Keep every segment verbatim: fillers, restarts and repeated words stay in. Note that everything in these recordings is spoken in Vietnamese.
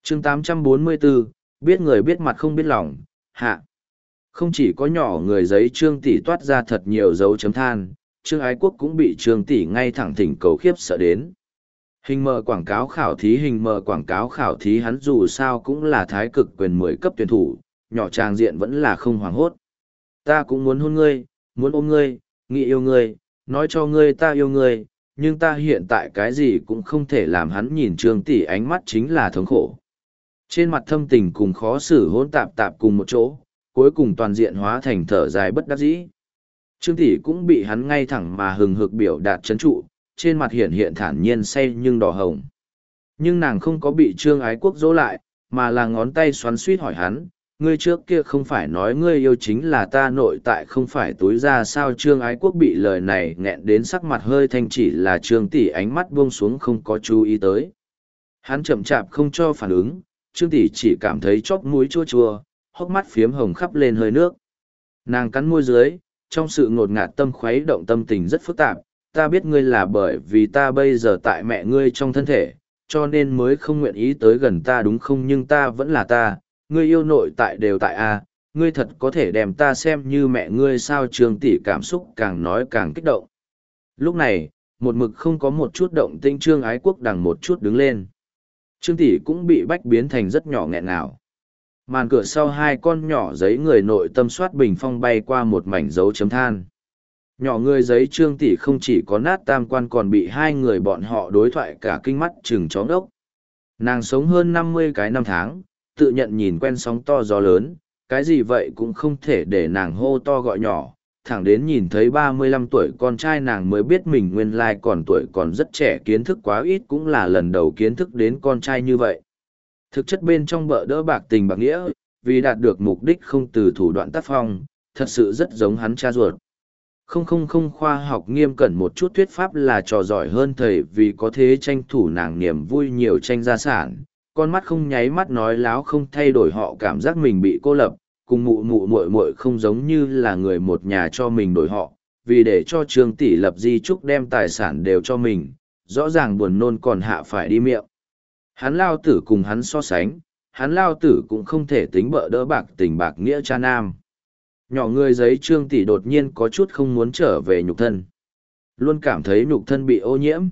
chương tám trăm bốn mươi bốn, biết người biết mặt không biết lòng, hạ. Không chỉ có nhỏ người giấy Trương Tỷ toát ra thật nhiều dấu chấm than, Trương Ái Quốc cũng bị Trương Tỷ ngay thẳng thỉnh cầu khiếp sợ đến. Hình mờ quảng cáo khảo thí hình mờ quảng cáo khảo thí hắn dù sao cũng là thái cực quyền mười cấp tuyển thủ, nhỏ tràng diện vẫn là không hoảng hốt. Ta cũng muốn hôn ngươi, muốn ôm ngươi, nghĩ yêu ngươi, nói cho ngươi ta yêu ngươi, nhưng ta hiện tại cái gì cũng không thể làm hắn nhìn Trương Tỷ ánh mắt chính là thống khổ. Trên mặt thâm tình cùng khó xử hỗn tạp tạp cùng một chỗ, cuối cùng toàn diện hóa thành thở dài bất đắc dĩ. Trương Tỷ cũng bị hắn ngay thẳng mà hừng hực biểu đạt chấn trụ, trên mặt hiện hiện thản nhiên say nhưng đỏ hồng. Nhưng nàng không có bị Trương Ái Quốc dỗ lại, mà là ngón tay xoắn suýt hỏi hắn, ngươi trước kia không phải nói ngươi yêu chính là ta nội tại không phải túi ra sao. Trương Ái Quốc bị lời này nghẹn đến sắc mặt hơi thanh, chỉ là Trương Tỷ ánh mắt buông xuống không có chú ý tới. Hắn chậm chạp không cho phản ứng, Trương Tỷ chỉ cảm thấy chóp mũi chua chua, hốc mắt phiếm hồng khắp lên hơi nước. Nàng cắn môi dưới, trong sự ngột ngạt tâm khuấy động tâm tình rất phức tạp. Ta biết ngươi là bởi vì ta bây giờ tại mẹ ngươi trong thân thể, cho nên mới không nguyện ý tới gần ta đúng không, nhưng ta vẫn là ta, ngươi yêu nội tại đều tại a, ngươi thật có thể đem ta xem như mẹ ngươi sao. Trương Tỷ cảm xúc càng nói càng kích động. Lúc này, một mực không có một chút động tĩnh Trương Ái Quốc đằng một chút đứng lên. Trương Tỷ cũng bị bách biến thành rất nhỏ nghẹn ngào. Màn cửa sau hai con nhỏ giấy người nội tâm soát bình phong bay qua một mảnh dấu chấm than. Nhỏ người giấy Trương Tỷ không chỉ có nát tam quan còn bị hai người bọn họ đối thoại cả kinh mắt chừng chó ngốc. Nàng sống hơn năm mươi cái năm tháng, tự nhận nhìn quen sóng to gió lớn, cái gì vậy cũng không thể để nàng hô to gọi nhỏ, thẳng đến nhìn thấy ba mươi lăm tuổi con trai nàng mới biết mình nguyên lai còn tuổi còn rất trẻ, kiến thức quá ít, cũng là lần đầu kiến thức đến con trai như vậy. Thực chất bên trong bợ đỡ bạc tình bạc nghĩa, vì đạt được mục đích không từ thủ đoạn tác phong, thật sự rất giống hắn cha ruột. Không không không khoa học nghiêm cẩn một chút thuyết pháp là trò giỏi hơn thầy, vì có thế tranh thủ nàng niềm vui nhiều tranh gia sản. Con mắt không nháy mắt nói láo không thay đổi, họ cảm giác mình bị cô lập, cùng mụ mụ muội muội không giống như là người một nhà cho mình đổi họ, vì để cho Trương Tỷ lập di chúc đem tài sản đều cho mình, rõ ràng buồn nôn còn hạ phải đi miệng. Hắn lao tử cùng hắn so sánh, hắn lao tử cũng không thể tính bợ đỡ bạc tình bạc nghĩa cha nam. Nhỏ người giấy Trương Tỷ đột nhiên có chút không muốn trở về nhục thân. Luôn cảm thấy nhục thân bị ô nhiễm.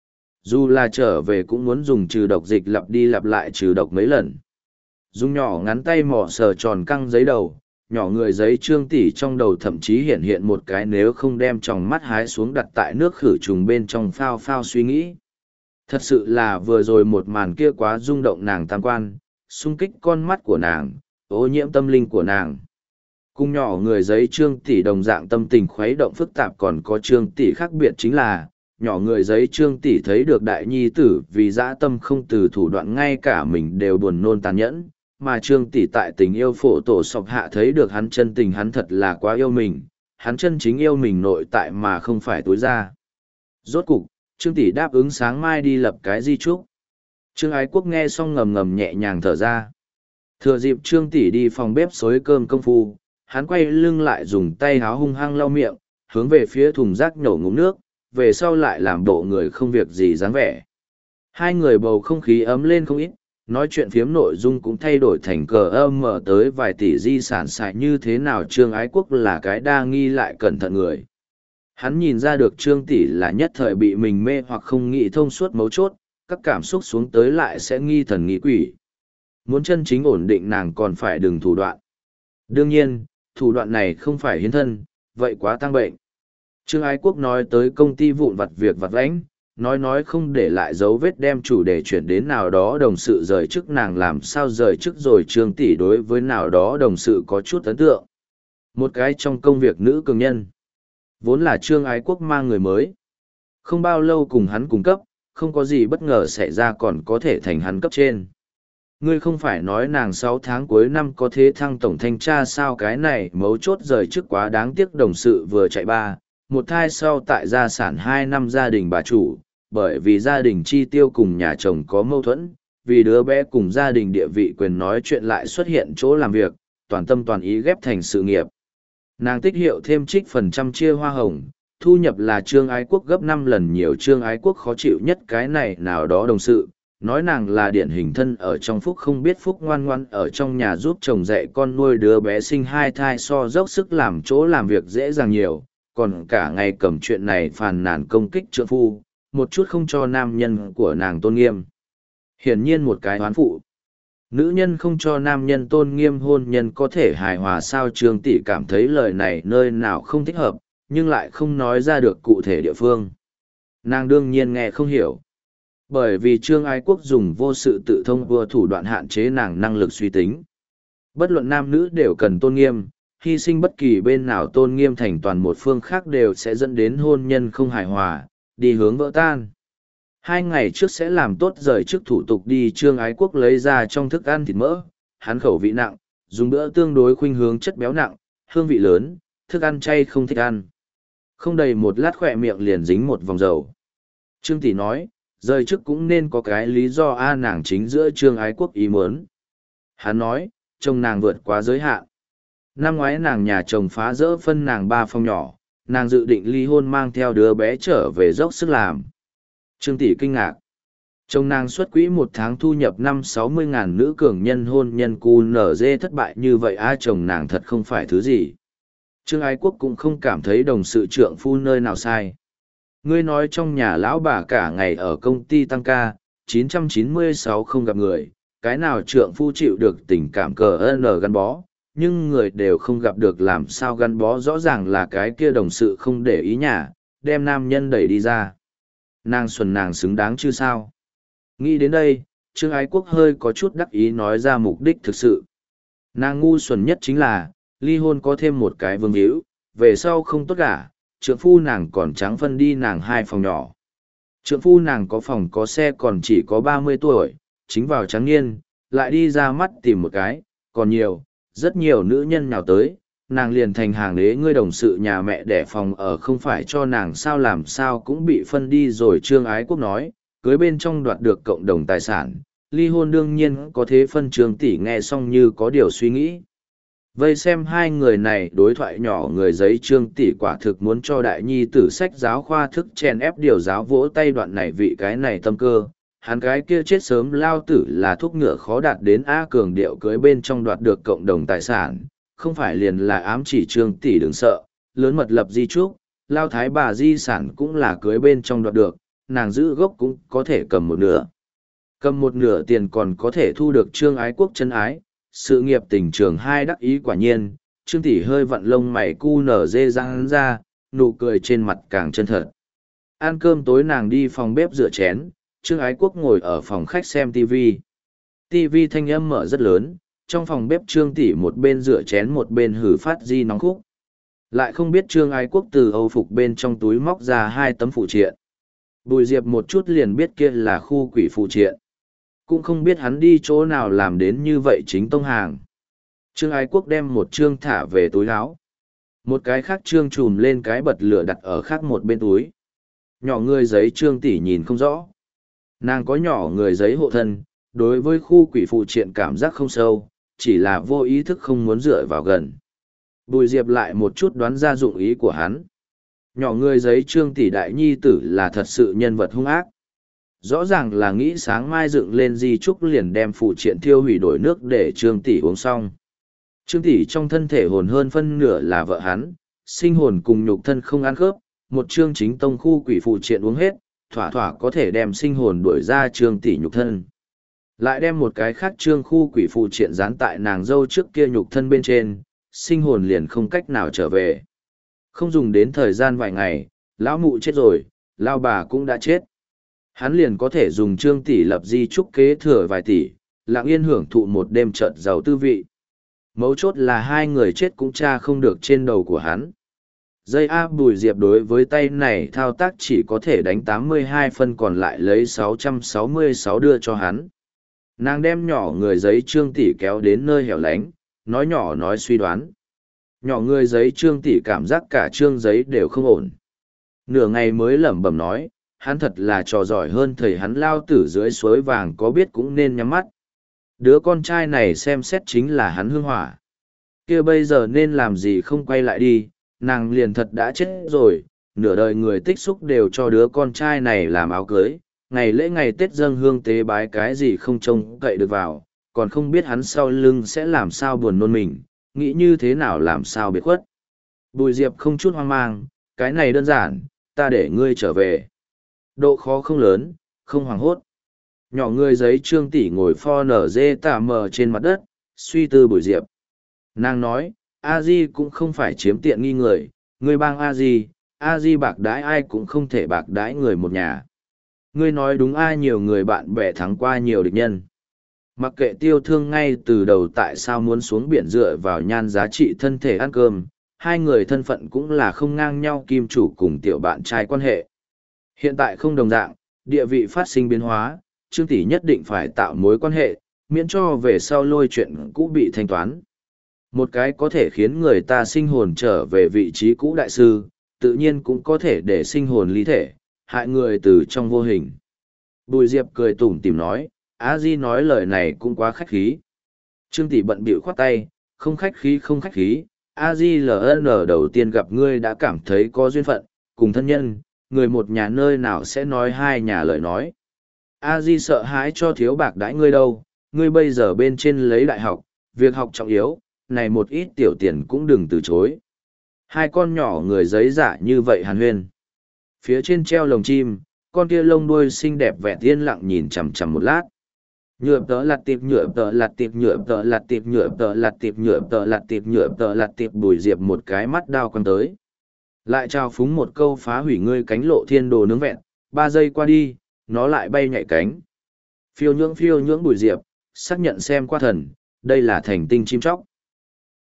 Dù là trở về cũng muốn dùng trừ độc dịch lặp đi lặp lại trừ độc mấy lần. Dùng nhỏ ngắn tay mỏ sờ tròn căng giấy đầu, nhỏ người giấy Trương Tỷ trong đầu thậm chí hiện hiện một cái nếu không đem tròng mắt hái xuống đặt tại nước khử trùng bên trong phao phao suy nghĩ. Thật sự là vừa rồi một màn kia quá rung động nàng tam quan, xung kích con mắt của nàng, ô nhiễm tâm linh của nàng. Cùng nhỏ người giấy Trương Tỷ đồng dạng tâm tình khuấy động phức tạp, còn có Trương Tỷ khác biệt chính là, nhỏ người giấy Trương Tỷ thấy được đại nhi tử vì dã tâm không từ thủ đoạn ngay cả mình đều buồn nôn tàn nhẫn, mà Trương Tỷ tại tình yêu phổ tổ sọc hạ thấy được hắn chân tình, hắn thật là quá yêu mình, hắn chân chính yêu mình nội tại mà không phải tối ra. Rốt cục, Trương Tỷ đáp ứng sáng mai đi lập cái di chúc. Trương Ái Quốc nghe xong ngầm ngầm nhẹ nhàng thở ra. Thừa dịp Trương Tỷ đi phòng bếp xối cơm công phu, hắn quay lưng lại dùng tay háo hung hăng lau miệng, hướng về phía thùng rác nhổ ngụm nước, về sau lại làm bộ người không việc gì dáng vẻ. Hai người bầu không khí ấm lên không ít, nói chuyện phiếm nội dung cũng thay đổi thành cờ âm mở tới vài tỷ di sản xài như thế nào. Trương Ái Quốc là cái đa nghi lại cẩn thận người. Hắn nhìn ra được Trương Tỷ là nhất thời bị mình mê hoặc không nghĩ thông suốt mấu chốt, các cảm xúc xuống tới lại sẽ nghi thần nghi quỷ. Muốn chân chính ổn định nàng còn phải đừng thủ đoạn. Đương nhiên, thủ đoạn này không phải hiến thân, vậy quá tăng bệnh. Trương Ái Quốc nói tới công ty vụn vặt việc vặt vãnh, nói nói không để lại dấu vết, đem chủ đề chuyển đến nào đó đồng sự rời chức. Nàng làm sao rời chức rồi? Trương Tỷ đối với nào đó đồng sự có chút ấn tượng. Một cái trong công việc nữ cường nhân. Vốn là Trương Ái Quốc mang người mới. Không bao lâu cùng hắn cùng cấp, không có gì bất ngờ xảy ra còn có thể thành hắn cấp trên. Ngươi không phải nói nàng sáu tháng cuối năm có thế thăng tổng thanh tra sao? Cái này mấu chốt rời chức quá đáng tiếc. Đồng sự vừa chạy ba, một thai sau tại gia sản hai năm gia đình bà chủ, bởi vì gia đình chi tiêu cùng nhà chồng có mâu thuẫn, vì đứa bé cùng gia đình địa vị quyền nói chuyện lại xuất hiện chỗ làm việc, toàn tâm toàn ý ghép thành sự nghiệp. Nàng tích hiệu thêm trích phần trăm chia hoa hồng, thu nhập là Trương Ái Quốc gấp năm lần nhiều. Trương Ái Quốc khó chịu nhất cái này nào đó đồng sự, nói nàng là điển hình thân ở trong phúc không biết phúc, ngoan ngoan ở trong nhà giúp chồng dạy con nuôi đứa bé sinh hai thai so dốc sức làm chỗ làm việc dễ dàng nhiều, còn cả ngày cầm chuyện này phàn nàn công kích trượng phu, một chút không cho nam nhân của nàng tôn nghiêm. Hiển nhiên một cái oán phụ. Nữ nhân không cho nam nhân tôn nghiêm, hôn nhân có thể hài hòa sao? Trương Tỷ cảm thấy lời này nơi nào không thích hợp, nhưng lại không nói ra được cụ thể địa phương. Nàng đương nhiên nghe không hiểu. Bởi vì Trương Ái Quốc dùng vô sự tự thông vừa thủ đoạn hạn chế nàng năng lực suy tính. Bất luận nam nữ đều cần tôn nghiêm, hy sinh bất kỳ bên nào tôn nghiêm thành toàn một phương khác đều sẽ dẫn đến hôn nhân không hài hòa, đi hướng vỡ tan. Hai ngày trước sẽ làm tốt rời trước thủ tục đi. Trương Ái Quốc lấy ra trong thức ăn thịt mỡ, hắn khẩu vị nặng, dùng bữa tương đối khuynh hướng chất béo nặng, hương vị lớn, thức ăn chay không thích ăn. Không đầy một lát khỏe miệng liền dính một vòng dầu. Trương Tỷ nói, rời trước cũng nên có cái lý do a. Nàng chính giữa Trương Ái Quốc ý muốn. Hắn nói, chồng nàng vượt quá giới hạn. Năm ngoái nàng nhà chồng phá rỡ phân nàng ba phòng nhỏ, nàng dự định ly hôn mang theo đứa bé trở về dốc sức làm. Trương Tỷ kinh ngạc. Chồng nàng xuất quỹ một tháng thu nhập năm sáu mươi ngàn, nữ cường nhân hôn nhân cu nở dê thất bại như vậy a. Chồng nàng thật không phải thứ gì. Trương Ái Quốc cũng không cảm thấy đồng sự trượng phu nơi nào sai. Ngươi nói trong nhà lão bà cả ngày ở công ty tăng ca, chín trăm chín mươi sáu không gặp người, cái nào trượng phu chịu được tình cảm cờ n gắn bó, nhưng người đều không gặp được làm sao gắn bó. Rõ ràng là cái kia đồng sự không để ý nhà, đem nam nhân đẩy đi ra. Nàng xuân nàng xứng đáng chứ sao? Nghĩ đến đây, Trương Ái Quốc hơi có chút đắc ý nói ra mục đích thực sự. Nàng ngu xuẩn nhất chính là, ly hôn có thêm một cái vương hữu, về sau không tốt cả, trượng phu nàng còn trắng phân đi nàng hai phòng nhỏ. Trượng phu nàng có phòng có xe còn chỉ có ba mươi tuổi, chính vào trắng niên, lại đi ra mắt tìm một cái, còn nhiều, rất nhiều nữ nhân nhào tới, nàng liền thành hàng đế. Ngươi đồng sự nhà mẹ đẻ phòng ở không phải cho nàng sao, làm sao cũng bị phân đi rồi. Trương Ái Quốc nói, cưới bên trong đoạt được cộng đồng tài sản, ly hôn đương nhiên có thế phân. Trương Tỷ nghe xong như có điều suy nghĩ. Vây xem hai người này đối thoại nhỏ người giấy. Trương Tỷ quả thực muốn cho đại nhi tử sách giáo khoa thức chèn ép điều giáo vỗ tay. Đoạn này vị cái này tâm cơ, hắn cái kia chết sớm lao tử là thuốc ngựa khó đạt đến A. Cường điệu cưới bên trong đoạt được cộng đồng tài sản, không phải liền là ám chỉ Trương Tỷ đừng sợ, lớn mật lập di trúc, lao thái bà di sản cũng là cưới bên trong đoạt được, nàng giữ gốc cũng có thể cầm một nửa. Cầm một nửa tiền còn có thể thu được Trương Ái Quốc chân ái, sự nghiệp tình trường hai đắc ý. Quả nhiên, Trương Tỷ hơi vặn lông mày cu nở dê răng ra, nụ cười trên mặt càng chân thật. Ăn cơm tối nàng đi phòng bếp rửa chén, Trương Ái Quốc ngồi ở phòng khách xem ti vi. ti vi thanh âm mở rất lớn, trong phòng bếp Trương Tỷ một bên rửa chén một bên hử phát di nóng khúc. Lại không biết Trương Ái Quốc từ âu phục bên trong túi móc ra hai tấm phụ triện. Bùi Diệp một chút liền biết kia là khu quỷ phụ triện. Cũng không biết hắn đi chỗ nào làm đến như vậy chính tông hàng. Trương Ái Quốc đem một trương thả về túi áo. Một cái khác trương chùm lên cái bật lửa đặt ở khác một bên túi. Nhỏ người giấy Trương Tỷ nhìn không rõ. Nàng có nhỏ người giấy hộ thân, đối với khu quỷ phụ triện cảm giác không sâu, chỉ là vô ý thức không muốn dựa vào gần. Bùi Diệp lại một chút đoán ra dụng ý của hắn. Nhỏ người giấy Trương Tỷ đại nhi tử là thật sự nhân vật hung ác. Rõ ràng là nghĩ sáng mai dựng lên di trúc liền đem phụ triện thiêu hủy đổi nước để Trương Tỷ uống xong. Trương Tỷ trong thân thể hồn hơn phân nửa là vợ hắn, sinh hồn cùng nhục thân không ăn khớp, một trương chính tông khu quỷ phụ triện uống hết, thỏa thỏa có thể đem sinh hồn đuổi ra Trương Tỷ nhục thân. Lại đem một cái khác trương khu quỷ phụ triện dán tại nàng dâu trước kia nhục thân bên trên, sinh hồn liền không cách nào trở về. Không dùng đến thời gian vài ngày, lão mụ chết rồi, lao bà cũng đã chết. Hắn liền có thể dùng Trương Tỷ lập di trúc kế thừa vài tỷ, lặng yên hưởng thụ một đêm chợt giàu tư vị. Mấu chốt là hai người chết cũng tra không được trên đầu của hắn. Dây A Bùi Diệp đối với tay này thao tác chỉ có thể đánh tám mươi hai phân, còn lại lấy sáu trăm sáu mươi sáu đưa cho hắn. Nàng đem nhỏ người giấy Trương Tỷ kéo đến nơi hẻo lánh, nói nhỏ nói suy đoán. Nhỏ người giấy Trương Tỷ cảm giác cả trương giấy đều không ổn. Nửa ngày mới lẩm bẩm nói, hắn thật là trò giỏi hơn thầy hắn lao tử dưới suối vàng có biết cũng nên nhắm mắt. Đứa con trai này xem xét chính là hắn hương hỏa. Kia bây giờ nên làm gì không quay lại đi, nàng liền thật đã chết rồi, nửa đời người tích xúc đều cho đứa con trai này làm áo cưới, ngày lễ ngày Tết dâng hương tế bái cái gì không trông cậy được vào, còn không biết hắn sau lưng sẽ làm sao buồn nôn mình, nghĩ như thế nào làm sao biệt khuất. Bùi Diệp không chút hoang mang, cái này đơn giản, ta để ngươi trở về. Độ khó không lớn, không hoảng hốt. Nhỏ người giấy Trương tỷ ngồi pho nở dê tả mờ trên mặt đất, suy tư Bùi Diệp. Nàng nói, a di cũng không phải chiếm tiện nghi người, ngươi bang a di, a di bạc đãi ai cũng không thể bạc đãi người một nhà. Ngươi nói đúng, ai nhiều người bạn bè thắng qua nhiều địch nhân. Mặc kệ Tiêu Thương ngay từ đầu tại sao muốn xuống biển dựa vào nhan giá trị thân thể ăn cơm, hai người thân phận cũng là không ngang nhau kim chủ cùng tiểu bạn trai quan hệ. Hiện tại không đồng dạng, địa vị phát sinh biến hóa, Trương tỷ nhất định phải tạo mối quan hệ, miễn cho về sau lôi chuyện cũ bị thanh toán. Một cái có thể khiến người ta sinh hồn trở về vị trí cũ đại sư, tự nhiên cũng có thể để sinh hồn ly thể, hại người từ trong vô hình. Bùi Diệp cười tủm tỉm nói, a di nói lời này cũng quá khách khí. Trương tỷ bận bịu khoát tay, không khách khí không khách khí, a di ln đầu tiên gặp ngươi đã cảm thấy có duyên phận, cùng thân nhân, người một nhà nơi nào sẽ nói hai nhà lời nói. A di sợ hãi cho thiếu bạc đãi ngươi đâu, ngươi bây giờ bên trên lấy đại học, việc học trọng yếu, này một ít tiểu tiền cũng đừng từ chối. Hai con nhỏ người giấy giả như vậy hàn huyên. Phía trên treo lồng chim, con kia lông đuôi xinh đẹp vẻ yên lặng nhìn chằm chằm một lát. Nhựa tợ lặt tiệp nhựa tợ lặt tiệp nhựa tợ lặt tiệp nhựa tợ lặt tiệp nhựa tợ lặt tiệp nhựa tợ lặt tiệp Bùi Diệp một cái mắt đao quăng tới. Lại trao phúng một câu phá hủy ngươi cánh lộ thiên đồ nướng vẹn, ba giây qua đi, nó lại bay nhảy cánh. Phiêu nhưỡng phiêu nhưỡng Bùi Diệp, xác nhận xem qua thần, đây là thành tinh chim chóc.